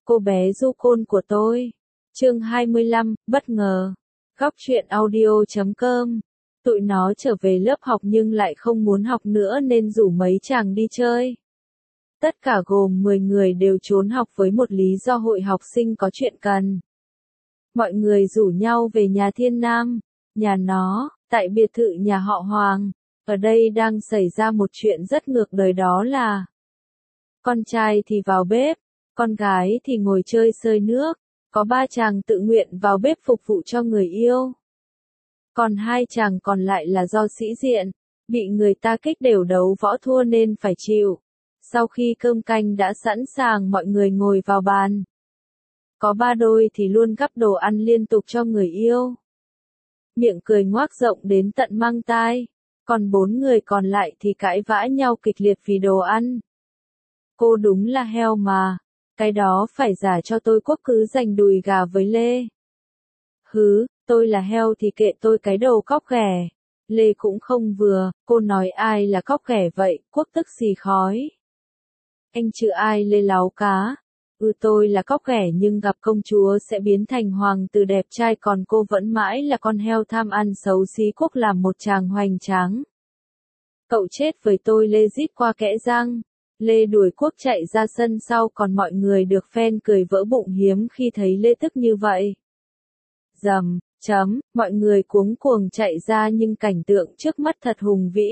cô bé du côn của tôi. Chương 25, bất ngờ. Góc truyện audio.com. Tụi nó trở về lớp học nhưng lại không muốn học nữa nên rủ mấy chàng đi chơi. Tất cả gồm 10 người đều trốn học với một lý do hội học sinh có chuyện cần. Mọi người rủ nhau về nhà Thiên Nam, nhà nó, tại biệt thự nhà họ Hoàng. Ở đây đang xảy ra một chuyện rất ngược đời, đó là con trai thì vào bếp, con gái thì ngồi chơi sơi nước. Có 3 chàng tự nguyện vào bếp phục vụ cho người yêu. Còn 2 chàng còn lại là do sĩ diện, bị người ta kích đều đấu võ thua nên phải chịu. Sau khi cơm canh đã sẵn sàng, mọi người ngồi vào bàn. Có 3 đôi thì luôn gắp đồ ăn liên tục cho người yêu. Miệng cười ngoác rộng đến tận mang tai. Còn 4 người còn lại thì cãi vã nhau kịch liệt vì đồ ăn. Cô đúng là heo mà. Cái đó phải giả cho tôi, Quốc cứ giành đùi gà với Lê. Hứ, tôi là heo thì kệ tôi cái đầu cóc ghẻ. Lê cũng không vừa, cô nói ai là cóc ghẻ vậy, Quốc tức xì khói. Anh chứ ai Lê láo cá. Tôi là cóc ghẻ nhưng gặp công chúa sẽ biến thành hoàng tử đẹp trai, còn cô vẫn mãi là con heo tham ăn xấu xí. Quốc làm một chàng hoành tráng. Cậu chết với tôi, Lê rít qua kẽ răng. Lê đuổi Quốc chạy ra sân sau, còn mọi người được phen cười vỡ bụng hiếm khi thấy Lê tức như vậy. Rầm, mọi người cuống cuồng chạy ra nhưng cảnh tượng trước mắt thật hùng vĩ.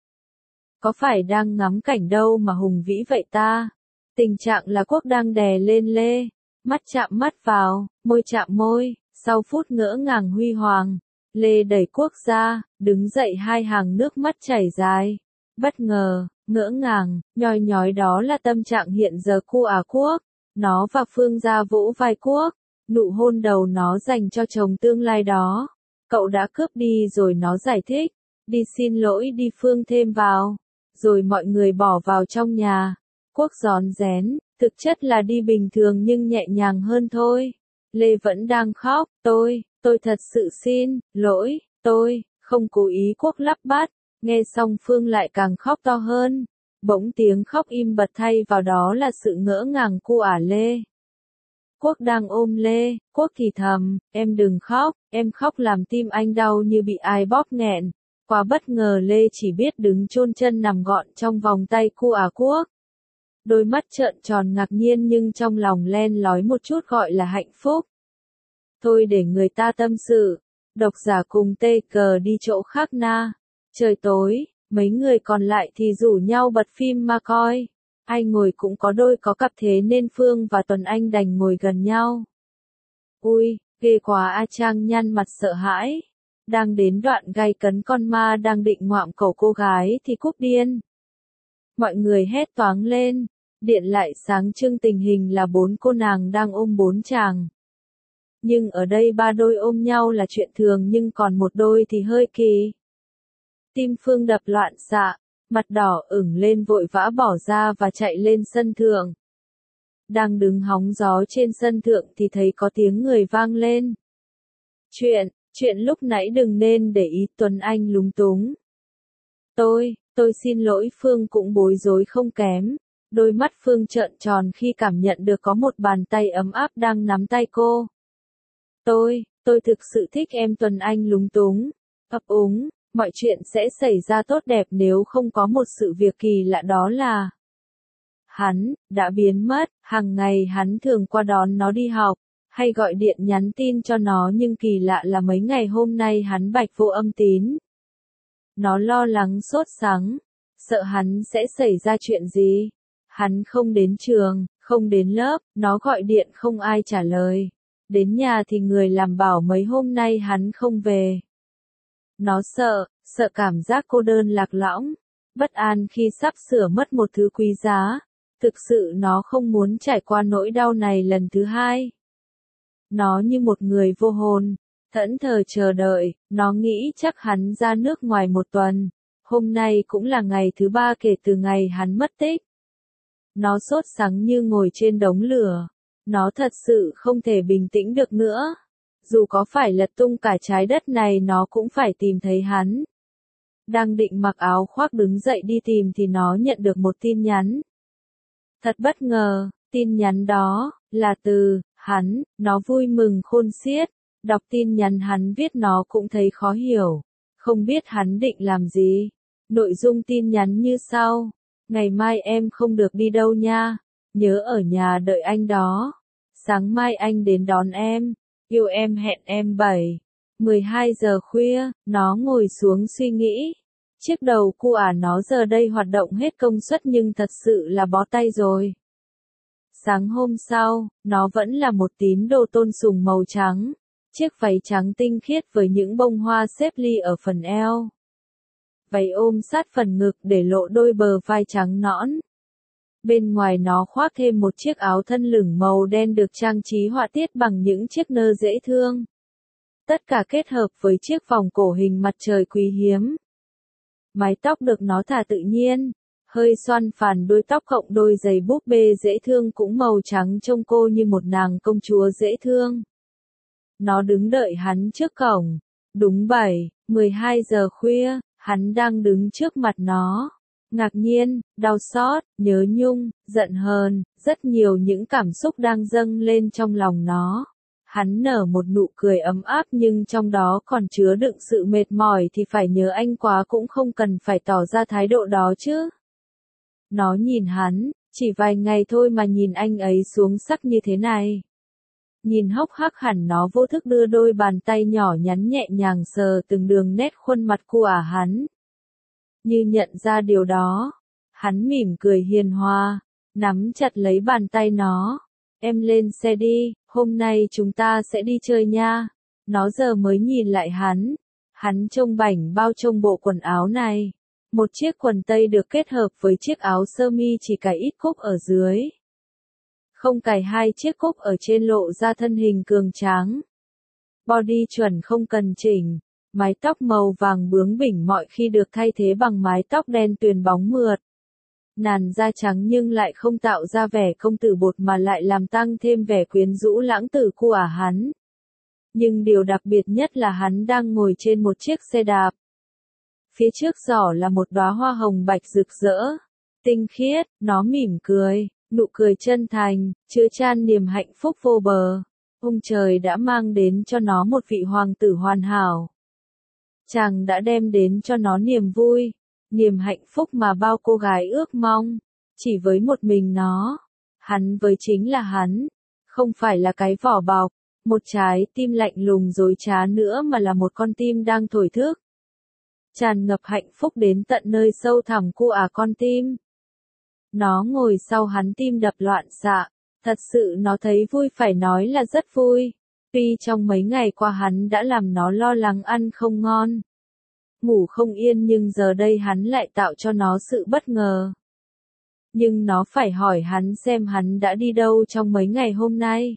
Có phải đang ngắm cảnh đâu mà hùng vĩ vậy ta? Tình trạng là Quốc đang đè lên Lê, mắt chạm mắt vào, môi chạm môi, sau phút ngỡ ngàng huy hoàng, Lê đẩy Quốc ra, đứng dậy, 2 hàng nước mắt chảy dài. Bất ngờ, ngỡ ngàng, nhoi nhói, đó là tâm trạng hiện giờ của Quốc. Nó và Phương ra vỗ vai Quốc, nụ hôn đầu nó dành cho chồng tương lai đó. Cậu đã cướp đi rồi, nó giải thích. Đi xin lỗi đi, Phương thêm vào. Rồi mọi người bỏ vào trong nhà. Quốc rón rén, thực chất là đi bình thường nhưng nhẹ nhàng hơn thôi. Lê vẫn đang khóc, tôi thật sự xin lỗi, tôi không cố ý, Quốc lắp bắp. Nghe xong Phương lại càng khóc to hơn. Bỗng tiếng khóc im bặt thay vào đó là sự ngỡ ngàng của Lê. Quốc đang ôm Lê, Quốc thì thầm, em đừng khóc, em khóc làm tim anh đau như bị ai bóp nghẹn. Quá bất ngờ, Lê chỉ biết đứng chôn chân nằm gọn trong vòng tay của Quốc. Đôi mắt trợn tròn ngạc nhiên nhưng trong lòng len lói một chút gọi là hạnh phúc. Thôi để người ta tâm sự. Độc giả cùng tê cờ đi chỗ khác na. Trời tối, mấy người còn lại thì rủ nhau bật phim mà coi. Ai ngồi cũng có đôi có cặp, thế nên Phương và Tuấn Anh đành ngồi gần nhau. Ui, ghê quá, Trang nhăn mặt sợ hãi. Đang đến đoạn gay cấn, con ma đang định ngoạm cổ cô gái thì cúp điên. Mọi người hét toáng lên. Điện lại sáng trưng, tình hình là 4 cô nàng đang ôm 4 chàng. Nhưng ở đây 3 đôi ôm nhau là chuyện thường, nhưng còn một đôi thì hơi kỳ. Tim Phương đập loạn xạ, mặt đỏ ửng lên, vội vã bỏ ra và chạy lên sân thượng. Đang đứng hóng gió trên sân thượng thì thấy có tiếng người vang lên. Chuyện lúc nãy đừng nên để ý, Tuấn Anh lúng túng. Tôi xin lỗi, Phương cũng bối rối không kém. Đôi mắt Phương trợn tròn khi cảm nhận được có một bàn tay ấm áp đang nắm tay cô. Tôi thực sự thích em, Tuấn Anh lúng túng, ấp úng. Mọi chuyện sẽ xảy ra tốt đẹp nếu không có một sự việc kỳ lạ, đó là hắn đã biến mất. Hàng ngày hắn thường qua đón nó đi học, hay gọi điện nhắn tin cho nó, nhưng kỳ lạ là mấy ngày hôm nay hắn bạch vô âm tín. Nó lo lắng sốt sắng, sợ hắn sẽ xảy ra chuyện gì. Hắn không đến trường, không đến lớp, nó gọi điện không ai trả lời. Đến nhà thì người làm bảo mấy hôm nay hắn không về. Nó sợ cảm giác cô đơn lạc lõng, bất an khi sắp sửa mất một thứ quý giá. Thực sự nó không muốn trải qua nỗi đau này lần thứ hai. Nó như một người vô hồn, thẫn thờ chờ đợi. Nó nghĩ chắc hắn ra nước ngoài 1 tuần. Hôm nay cũng là ngày thứ 3 kể từ ngày hắn mất tích. Nó sốt sắng như ngồi trên đống lửa. Nó thật sự không thể bình tĩnh được nữa. Dù có phải lật tung cả trái đất này nó cũng phải tìm thấy hắn. Đang định mặc áo khoác đứng dậy đi tìm thì nó nhận được một tin nhắn. Thật bất ngờ, tin nhắn đó, là từ, hắn, nó vui mừng khôn xiết. Đọc tin nhắn hắn viết nó cũng thấy khó hiểu. Không biết hắn định làm gì. Nội dung tin nhắn như sau. Ngày mai em không được đi đâu nha. Nhớ ở nhà đợi anh đó. Sáng mai anh đến đón em. Yêu em, hẹn em 12 giờ khuya, nó ngồi xuống suy nghĩ. Chiếc đầu cu nó giờ đây hoạt động hết công suất nhưng thật sự là bó tay rồi. Sáng hôm sau, nó vẫn là một tín đồ tôn sùng màu trắng. Chiếc váy trắng tinh khiết với những bông hoa xếp ly ở phần eo. Váy ôm sát phần ngực để lộ đôi bờ vai trắng nõn. Bên ngoài nó khoác thêm một chiếc áo thân lửng màu đen được trang trí họa tiết bằng những chiếc nơ dễ thương. Tất cả kết hợp với chiếc vòng cổ hình mặt trời quý hiếm. Mái tóc được nó thả tự nhiên, hơi xoăn phàn đuôi tóc cộng đôi giày búp bê dễ thương cũng màu trắng trông cô như một nàng công chúa dễ thương. Nó đứng đợi hắn trước cổng. Đúng 12 giờ khuya, hắn đang đứng trước mặt nó. Ngạc nhiên, đau xót, nhớ nhung, giận hờn, rất nhiều những cảm xúc đang dâng lên trong lòng nó. Hắn nở một nụ cười ấm áp nhưng trong đó còn chứa đựng sự mệt mỏi thì phải nhớ anh quá cũng không cần phải tỏ ra thái độ đó chứ. Nó nhìn hắn, chỉ vài ngày thôi mà nhìn anh ấy xuống sắc như thế này. Nhìn hốc hác hẳn nó vô thức đưa đôi bàn tay nhỏ nhắn nhẹ nhàng sờ từng đường nét khuôn mặt của hắn. Như nhận ra điều đó, hắn mỉm cười hiền hòa, nắm chặt lấy bàn tay nó. Em lên xe đi, hôm nay chúng ta sẽ đi chơi nha. Nó giờ mới nhìn lại hắn. Hắn trông bảnh bao trong bộ quần áo này. Một chiếc quần tây được kết hợp với chiếc áo sơ mi chỉ cài ít cúc ở dưới. Không cài hai chiếc cúc ở trên lộ ra thân hình cường tráng. Body chuẩn không cần chỉnh. Mái tóc màu vàng bướng bỉnh mọi khi được thay thế bằng mái tóc đen tuyền bóng mượt. Làn da trắng nhưng lại không tạo ra vẻ công tử bột mà lại làm tăng thêm vẻ quyến rũ lãng tử của hắn. Nhưng điều đặc biệt nhất là hắn đang ngồi trên một chiếc xe đạp. Phía trước giỏ là một đóa hoa hồng bạch rực rỡ, tinh khiết, nó mỉm cười, nụ cười chân thành, chứa chan niềm hạnh phúc vô bờ. Ông trời đã mang đến cho nó một vị hoàng tử hoàn hảo. Chàng đã đem đến cho nó niềm vui, niềm hạnh phúc mà bao cô gái ước mong. Chỉ với một mình nó, hắn với chính là hắn, không phải là cái vỏ bọc, một trái tim lạnh lùng dối trá nữa mà là một con tim đang thổi thức. Tràn ngập hạnh phúc đến tận nơi sâu thẳm của con tim. Nó ngồi sau hắn tim đập loạn xạ, thật sự nó thấy vui phải nói là rất vui. Tuy trong mấy ngày qua hắn đã làm nó lo lắng ăn không ngon, ngủ không yên nhưng giờ đây hắn lại tạo cho nó sự bất ngờ. Nhưng nó phải hỏi hắn xem hắn đã đi đâu trong mấy ngày hôm nay.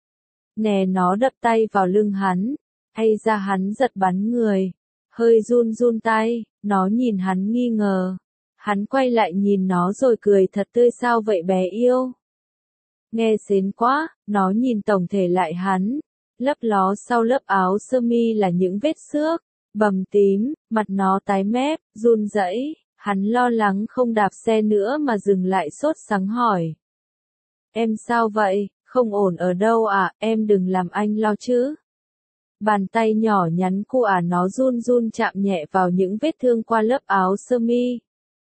Nè nó đập tay vào lưng hắn, hay ra hắn giật bắn người, hơi run run tay, nó nhìn hắn nghi ngờ. Hắn quay lại nhìn nó rồi cười thật tươi sao vậy bé yêu. Nghe xến quá, nó nhìn tổng thể lại hắn. Lấp ló sau lớp áo sơ mi là những vết xước, bầm tím, mặt nó tái mét, run rẩy. Hắn lo lắng không đạp xe nữa mà dừng lại sốt sắng hỏi. Em sao vậy, không ổn ở đâu à, em đừng làm anh lo chứ. Bàn tay nhỏ nhắn của nó run run chạm nhẹ vào những vết thương qua lớp áo sơ mi.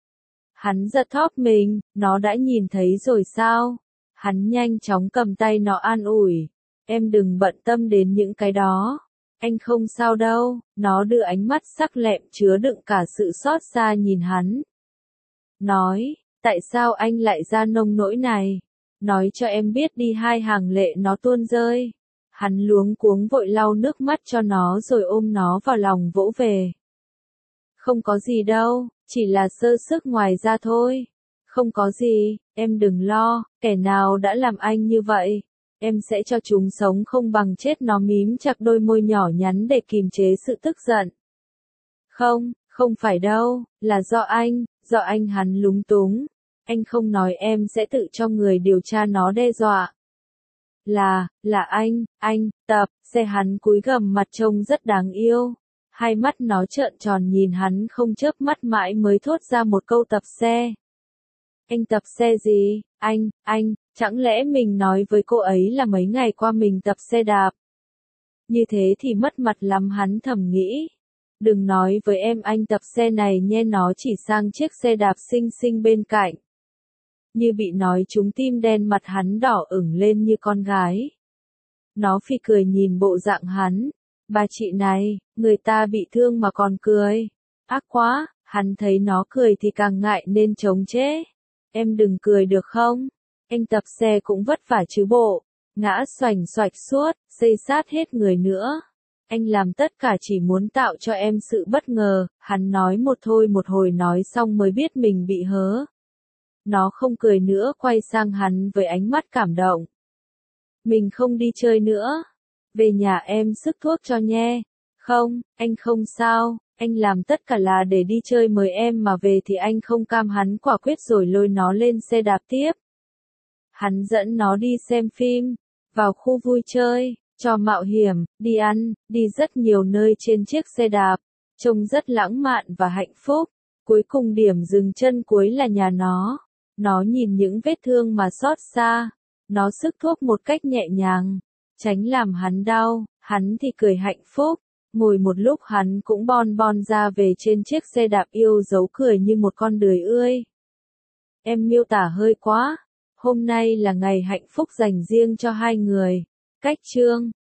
Hắn giật thóp mình, nó đã nhìn thấy rồi sao? Hắn nhanh chóng cầm tay nó an ủi. Em đừng bận tâm đến những cái đó. Anh không sao đâu, nó đưa ánh mắt sắc lẹm chứa đựng cả sự xót xa nhìn hắn. Nói, tại sao anh lại ra nông nỗi này? Nói cho em biết đi, hai hàng lệ nó tuôn rơi. Hắn luống cuống vội lau nước mắt cho nó rồi ôm nó vào lòng vỗ về. Không có gì đâu, chỉ là sơ sức ngoài da thôi. Không có gì, em đừng lo, kẻ nào đã làm anh như vậy. Em sẽ cho chúng sống không bằng chết. Nó mím chặt đôi môi nhỏ nhắn để kìm chế sự tức giận. Không, không phải đâu, là do anh hắn lúng túng. Anh không nói em sẽ tự cho người điều tra nó đe dọa. Là anh, tập, xe hắn cúi gằm mặt trông rất đáng yêu. Hai mắt nó trợn tròn nhìn hắn không chớp mắt mãi mới thốt ra một câu tập xe. Anh tập xe gì, anh, Chẳng lẽ mình nói với cô ấy là mấy ngày qua mình tập xe đạp? Như thế thì mất mặt lắm, hắn thầm nghĩ. Đừng nói với em anh tập xe này nhé, nó chỉ sang chiếc xe đạp xinh xinh bên cạnh. Như bị nói trúng tim đen, mặt hắn đỏ ửng lên như con gái. Nó phì cười nhìn bộ dạng hắn. Bà chị này, người ta bị thương mà còn cười. Ác quá, hắn thấy nó cười thì càng ngại nên chống chế. Em đừng cười được không? Anh tập xe cũng vất vả chứ bộ. Ngã xoành xoạch suốt, xây sát hết người nữa. Anh làm tất cả chỉ muốn tạo cho em sự bất ngờ, hắn nói một thôi một hồi nói xong mới biết mình bị hớ. Nó không cười nữa, quay sang hắn với ánh mắt cảm động. Mình không đi chơi nữa. Về nhà em sức thuốc cho nhé. Không, anh không sao, anh làm tất cả là để đi chơi mời em mà về thì anh không cam, hắn quả quyết rồi lôi nó lên xe đạp tiếp. Hắn dẫn nó đi xem phim, vào khu vui chơi, trò mạo hiểm, đi ăn, đi rất nhiều nơi trên chiếc xe đạp, trông rất lãng mạn và hạnh phúc. Cuối cùng điểm dừng chân cuối là nhà nó. Nó nhìn những vết thương mà xót xa. Nó sức thuốc một cách nhẹ nhàng, tránh làm hắn đau, hắn thì cười hạnh phúc. Ngồi một lúc hắn cũng bon bon ra về trên chiếc xe đạp yêu dấu cười như một con đười ươi. Em miêu tả hơi quá. Hôm nay là ngày hạnh phúc dành riêng cho hai người. Cách chương